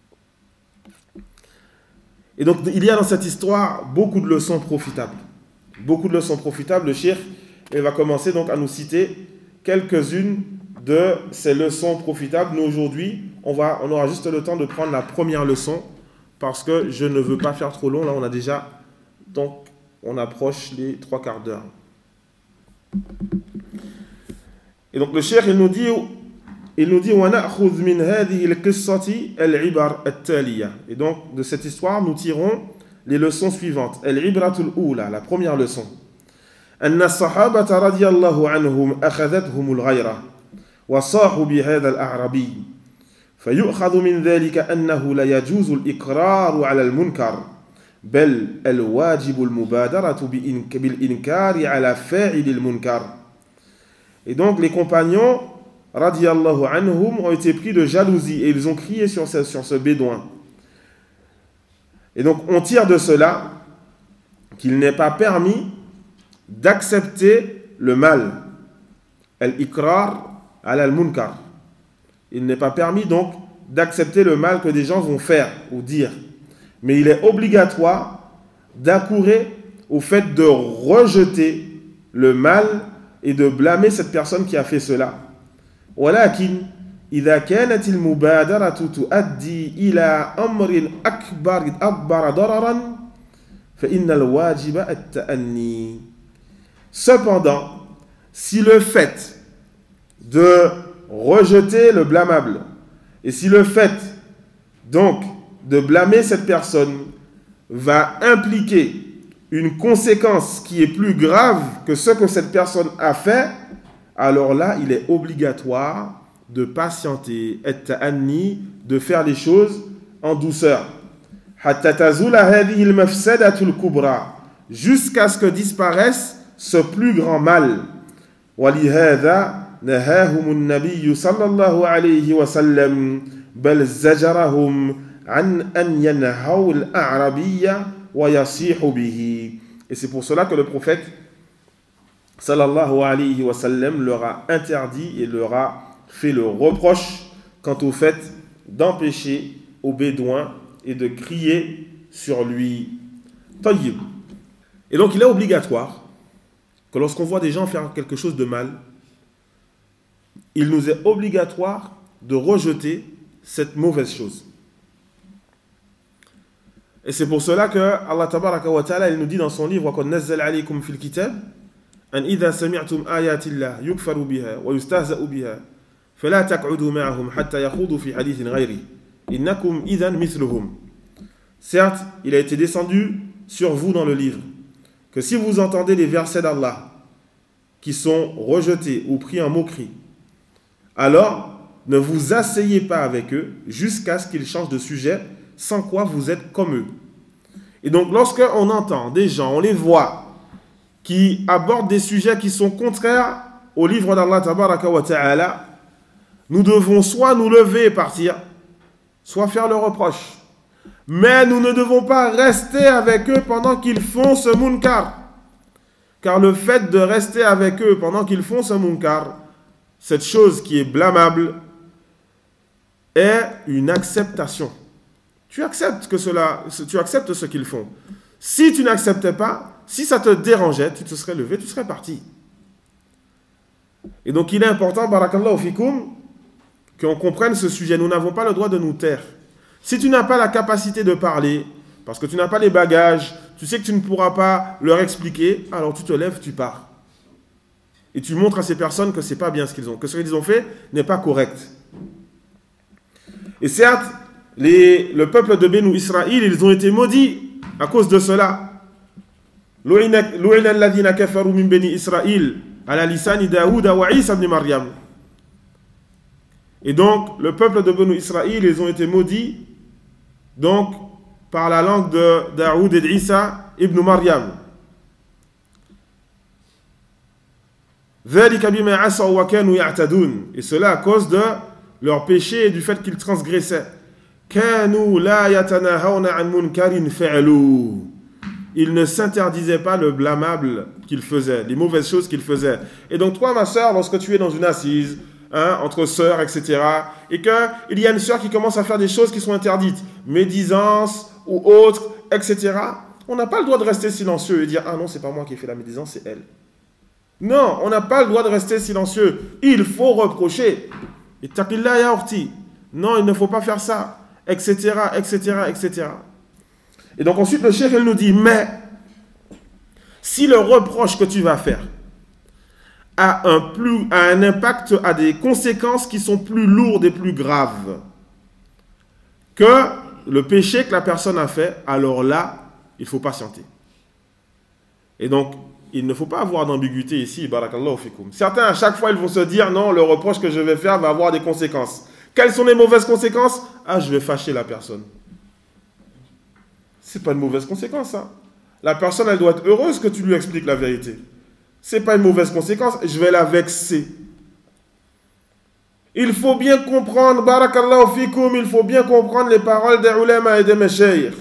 Et donc, il y a dans cette histoire beaucoup de leçons profitables. Beaucoup de leçons profitables. Le cheikh, il va commencer donc à nous citer quelques-unes de ces leçons profitables. Nous, aujourd'hui, on, va, on aura juste le temps de prendre la première leçon parce que je ne veux pas faire trop long. Là, on a déjà, donc, on approche les trois quarts d'heure. Et donc, le cheikh, il nous dit, il nous dit, وَنَأْخُذْ مِنْ هَذِهِ الْقِصَّةِ الْعِبَرَ التَّالِيَةِ. Et donc, de cette histoire, nous tirons les leçons suivantes. الْعِبْرَةُ الْأُولَى, la première leçon. أَنَّ الصَّحَابَةَ رَضِيَ اللَّهُ عَنْهُمْ أَخَذَتْهُمُ الْغَيْرَةُ وصاحوا بهذا الأعرابي فيؤخذ من ذلك أنه لا يجوز الإقرار على المنكر بل الواجب المبادرة بالإنكار على فاعل المنكر. Et donc les compagnons radiyallahu anhum ont été pris de jalousie et ils ont crié sur ce, sur ce bédouin. Et donc on tire de cela qu'il n'est pas permis d'accepter le mal, al-ikrar al-munkar. Il n'est pas permis donc d'accepter le mal que des gens vont faire ou dire. Mais il est obligatoire d'accourir au fait de rejeter le mal et de blâmer cette personne qui a fait cela. ولكن إذا كانت المبادرة تؤدي إلى أمر أكبر أكبر ضررا فإن الواجب التأني. Cependant, si le fait de rejeter le blâmable et si le fait donc de blâmer cette personne va impliquer une conséquence qui est plus grave que ce que cette personne a fait, alors là, il est obligatoire de patienter, de faire les choses en douceur. Jusqu'à ce que disparaisse ce plus grand mal. وَلِهَذَا نَهَاهُمُ النَّبِيُّ صَلَّى اللَّهُ عَلَيْهِ وَسَلَّمَ بَلْ زَجَرَهُمْ عَنْ أَنْ يَنْهَوْا الْأَعْرَبِيَّ وَيَصِيحُ بِهِ. Et c'est pour cela que le prophète sallallahu alayhi wa sallam leur a interdit et leur a fait le reproche quant au fait d'empêcher aux bédouins et de crier sur lui. Tayyib. Et donc il est obligatoire que lorsqu'on voit des gens faire quelque chose de mal, il nous est obligatoire de rejeter cette mauvaise chose. Et c'est pour cela que Allah tabaraka wa ta'ala il nous dit dans son livre وَقَدْ نَزَّلَ عَلَيْكُمْ فِي الْكِتَابِ أَنْ إِذَا سَمِعْتُمْ آيَاتِ اللَّهِ يُكْفَرُ بِهَا وَيُسْتَهْزَأُ بِهَا فَلَا تَقْعُدُوا مَعَهُمْ حَتَّى يَخُوضُوا فِي حَدِيثٍ غَيْرِهِ إِنَّكُمْ إِذًا مِثْلُهُمْ. Certes, il a été descendu sur vous dans le livre que si vous entendez les versets d'Allah qui sont rejetés ou pris en moquerie, alors ne vous asseyez pas avec eux jusqu'à ce qu'ils changent de sujet, sans quoi vous êtes comme eux. Et donc lorsque on entend des gens, on les voit, qui abordent des sujets qui sont contraires au livre d'Allah tabaraka wa ta'ala, nous devons soit nous lever et partir, soit faire le reproche. Mais nous ne devons pas rester avec eux pendant qu'ils font ce munkar. Car le fait de rester avec eux pendant qu'ils font ce munkar, cette chose qui est blâmable, est une acceptation. Tu acceptes que cela, tu acceptes ce qu'ils font. Si tu n'acceptais pas, si ça te dérangeait, tu te serais levé, tu serais parti. Et donc il est important, barakallahu fikum, qu'on comprenne ce sujet. Nous n'avons pas le droit de nous taire. Si tu n'as pas la capacité de parler, parce que tu n'as pas les bagages, tu sais que tu ne pourras pas leur expliquer, alors tu te lèves, tu pars. Et tu montres à ces personnes que ce n'est pas bien ce qu'ils ont, que ce qu'ils ont fait n'est pas correct. Et certes, les, le peuple de Bénou Israël, ils ont été maudits à cause de cela. Lu'ina alladhina kafaru min bani Israël ala lisani Daouda wa Isa ibn Maryam. Et donc, le peuple de Bénou Israël, ils ont été maudits donc par la langue de Daoud et d'Isa ibn Maryam. Et cela à cause de leur péché et du fait qu'ils transgressaient. Ils ne s'interdisaient pas le blâmable qu'ils faisaient, les mauvaises choses qu'ils faisaient. Et donc toi, ma sœur, lorsque tu es dans une assise, hein, entre sœurs, et cetera, et qu'il y a une sœur qui commence à faire des choses qui sont interdites, médisance ou autres, et cetera, on n'a pas le droit de rester silencieux et dire « Ah non, c'est pas moi qui ai fait la médisance, c'est elle. » Non, on n'a pas le droit de rester silencieux. Il faut reprocher. Et taqillah ya orti. Non, il ne faut pas faire ça, et cetera, et cetera, et cetera. Et donc ensuite, le cheikh, il nous dit, mais si le reproche que tu vas faire a un, plus, a un impact, a des conséquences qui sont plus lourdes et plus graves que le péché que la personne a fait, alors là, il faut patienter. Et donc, il ne faut pas avoir d'ambiguïté ici, barakallahu fikum. Certains, à chaque fois, ils vont se dire, non, le reproche que je vais faire va avoir des conséquences. Quelles sont les mauvaises conséquences? Ah, je vais fâcher la personne. C'est pas une mauvaise conséquence, ça. La personne, elle doit être heureuse que tu lui expliques la vérité. C'est pas une mauvaise conséquence, je vais la vexer. Il faut bien comprendre, barakallahu fikum, il faut bien comprendre les paroles des ulama et des meshayikh.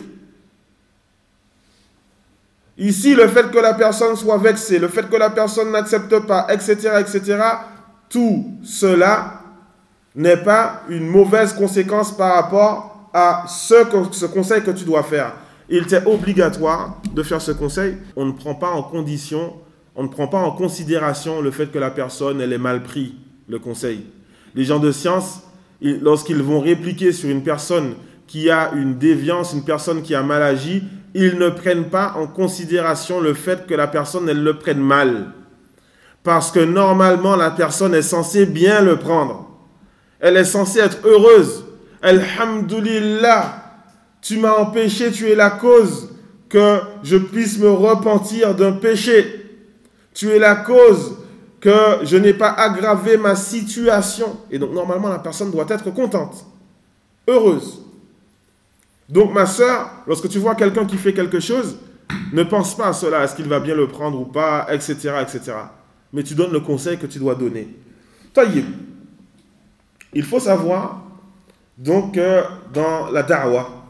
Ici, le fait que la personne soit vexée, le fait que la personne n'accepte pas, et cetera, et cetera, tout cela n'est pas une mauvaise conséquence par rapport à ce, que, ce conseil que tu dois faire. Il t'est obligatoire de faire ce conseil. On ne prend pas en condition on ne prend pas en considération le fait que la personne, elle est mal pris, le conseil. Les gens de science, lorsqu'ils vont répliquer sur une personne qui a une déviance, une personne qui a mal agi, ils ne prennent pas en considération le fait que la personne, elle le prenne mal. Parce que normalement, la personne est censée bien le prendre. Elle est censée être heureuse. Alhamdulillah, tu m'as empêché, tu es la cause que je puisse me repentir d'un péché. Tu es la cause que je n'ai pas aggravé ma situation. Et donc, normalement, la personne doit être contente, heureuse. Donc, ma sœur, lorsque tu vois quelqu'un qui fait quelque chose, ne pense pas à cela, est-ce qu'il va bien le prendre ou pas, et cetera, et cetera. Mais tu donnes le conseil que tu dois donner. Taïb. Il faut savoir, donc, euh, dans la da'wa,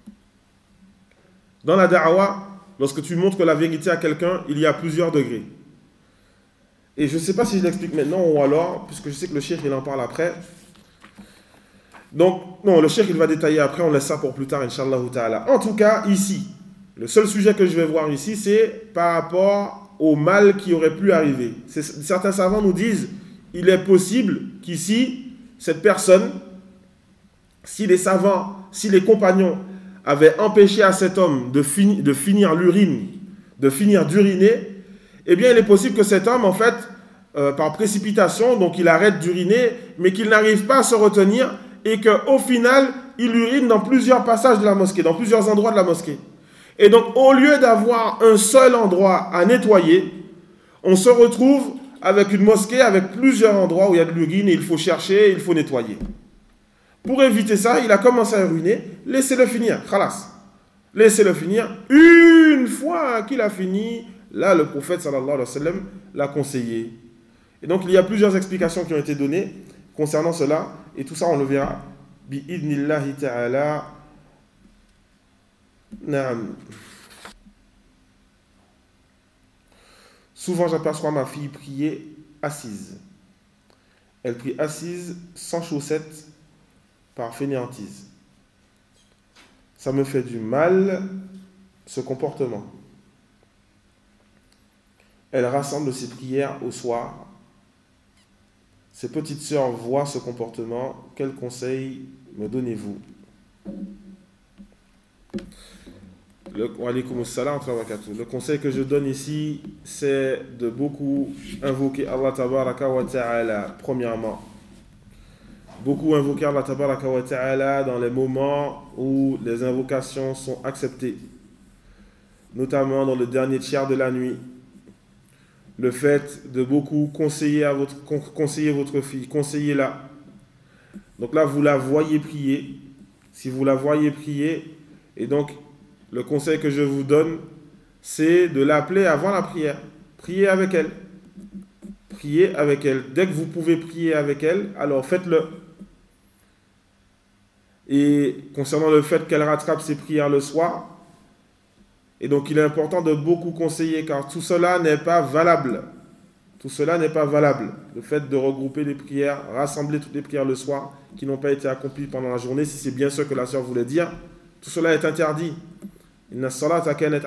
dans la da'wa, lorsque tu montres la vérité à quelqu'un, il y a plusieurs degrés. Et je ne sais pas si je l'explique maintenant ou alors, puisque je sais que le cheikh, il en parle après. Donc, non, le cheikh, il va détailler après, on laisse ça pour plus tard, Inch'Allah ta'ala. En tout cas, ici, le seul sujet que je vais voir ici, c'est par rapport au mal qui aurait pu arriver. C'est, certains savants nous disent, il est possible qu'ici, cette personne, si les savants, si les compagnons avaient empêché à cet homme de, fini, de finir l'urine, de finir d'uriner, eh bien, il est possible que cet homme, en fait, euh, par précipitation, donc il arrête d'uriner, mais qu'il n'arrive pas à se retenir et qu'au final, il urine dans plusieurs passages de la mosquée, dans plusieurs endroits de la mosquée. Et donc, au lieu d'avoir un seul endroit à nettoyer, on se retrouve avec une mosquée, avec plusieurs endroits où il y a de l'urine et il faut chercher, il faut nettoyer. Pour éviter ça, il a commencé à uriner, laissez-le finir, khalas. Laissez-le finir. Une fois qu'il a fini, là, le prophète, sallallahu alayhi wa sallam, l'a conseillé. Et donc, il y a plusieurs explications qui ont été données concernant cela, et tout ça, on le verra. Bi-idnillahi ta'ala. Naam. Souvent, j'aperçois ma fille prier assise. Elle prie assise, sans chaussettes, par fainéantise. Ça me fait du mal, ce comportement. Elle rassemble ses prières au soir. Ses petites sœurs voient ce comportement. Quel conseil me donnez-vous? Le, le conseil que je donne ici, c'est de beaucoup invoquer Allah tabaraka wa ta'ala, premièrement. Beaucoup invoquer Allah tabaraka wa ta'ala dans les moments où les invocations sont acceptées, notamment dans le dernier tiers de la nuit. Le fait de beaucoup conseiller, à votre, conseiller votre fille, conseillez-la. Donc là, vous la voyez prier. Si vous la voyez prier, et donc le conseil que je vous donne, c'est de l'appeler avant la prière. Priez avec elle. Priez avec elle. Dès que vous pouvez prier avec elle, alors faites-le. Et concernant le fait qu'elle rattrape ses prières le soir, et donc il est important de beaucoup conseiller, car tout cela n'est pas valable. Tout cela n'est pas valable. Le fait de regrouper les prières, rassembler toutes les prières le soir, qui n'ont pas été accomplies pendant la journée, si c'est bien ce que la sœur voulait dire, tout cela est interdit. Certes,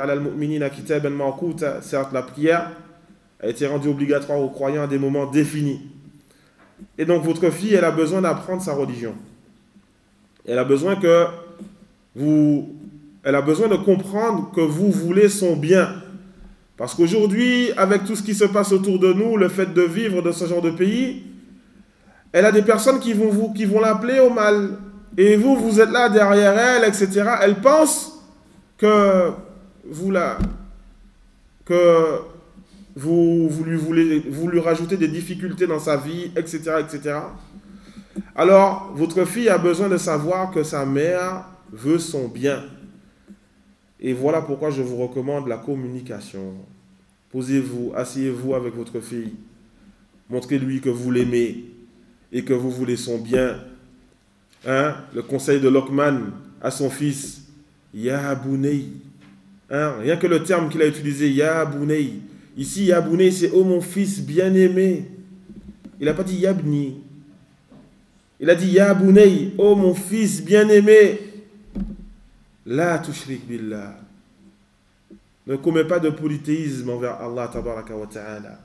la prière a été rendue obligatoire aux croyants à des moments définis. Et donc votre fille, elle a besoin d'apprendre sa religion. Elle a besoin que vous, elle a besoin de comprendre que vous voulez son bien. Parce qu'aujourd'hui, avec tout ce qui se passe autour de nous, le fait de vivre dans ce genre de pays, elle a des personnes qui vont, vous, qui vont l'appeler au mal. Et vous, vous êtes là derrière elle, et cetera. Elle pense que vous, la, que vous, vous, lui voulez, vous lui rajoutez des difficultés dans sa vie, et cetera, et cetera. Alors, votre fille a besoin de savoir que sa mère veut son bien. Et voilà pourquoi je vous recommande la communication. Posez-vous, asseyez-vous avec votre fille. Montrez-lui que vous l'aimez et que vous voulez son bien. Hein? Le conseil de Lokman à son fils, Ya Bounei. Hein? Rien que le terme qu'il a utilisé, Ya Bounei. Ici, Ya Bounei, c'est oh mon fils bien-aimé. Il n'a pas dit Yabni. Il a dit Ya Bounei, oh mon fils bien-aimé. La tushrik billah. ne commet pas de polythéisme envers Allah tabaraka wa ta'ala.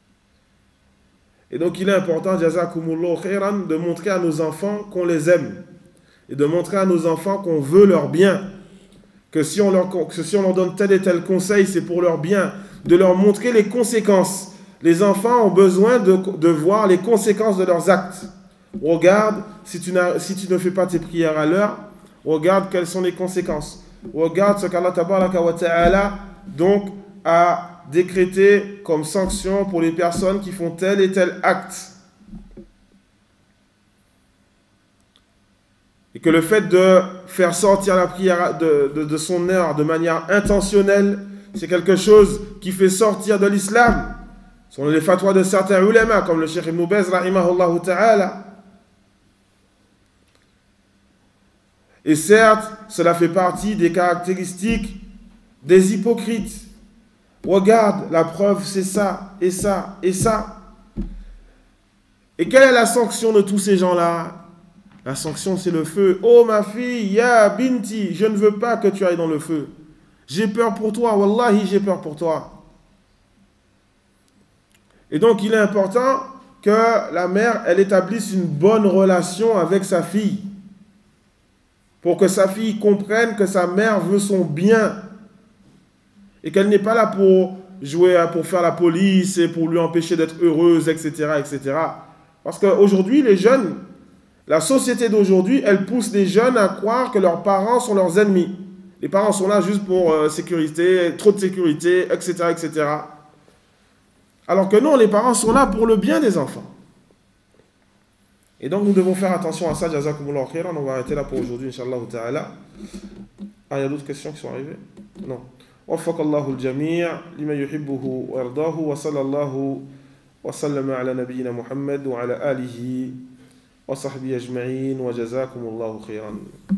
Et donc il est important, jazakumullahu khairan, de montrer à nos enfants qu'on les aime et de montrer à nos enfants qu'on veut leur bien, que si on leur, que si on leur donne tel et tel conseil, c'est pour leur bien, de leur montrer les conséquences. Les enfants ont besoin de, de voir les conséquences de leurs actes. Regarde, si tu, si tu ne fais pas tes prières à l'heure, regarde quelles sont les conséquences. Regarde ce qu'Allah tabaraka wa ta'ala donc a décrété comme sanction pour les personnes qui font tel et tel acte. Et que le fait de faire sortir la prière de, de, de son heure de manière intentionnelle, c'est quelque chose qui fait sortir de l'islam. Ce sont les fatwas de certains ulama, comme le Cheikh Ibn Baz, rahimahullah ta'ala. Et certes, cela fait partie des caractéristiques des hypocrites. Regarde, la preuve, c'est ça, et ça, et ça. Et quelle est la sanction de tous ces gens-là? La sanction, c'est le feu. Oh ma fille, ya binti, je ne veux pas que tu ailles dans le feu. J'ai peur pour toi, wallahi, j'ai peur pour toi. Et donc, il est important que la mère, elle établisse une bonne relation avec sa fille. Pour que sa fille comprenne que sa mère veut son bien. Et qu'elle n'est pas là pour jouer, pour faire la police et pour lui empêcher d'être heureuse, et cetera, et cetera. Parce qu'aujourd'hui, les jeunes, la société d'aujourd'hui, elle pousse les jeunes à croire que leurs parents sont leurs ennemis. Les parents sont là juste pour euh, sécurité, trop de sécurité, et cetera, et cetera. Alors que non, les parents sont là pour le bien des enfants. Et donc, nous devons faire attention à ça. Jazakumullahu khairan. On va arrêter là pour aujourd'hui, Inch'Allah ta'ala. Ah, il y a d'autres questions qui sont arrivées? Non. وفق الله الجميع لما يحبه ويرضاه وصلى الله وسلم على نبينا محمد وعلى آله وصحبه أجمعين وجزاكم الله خيرا.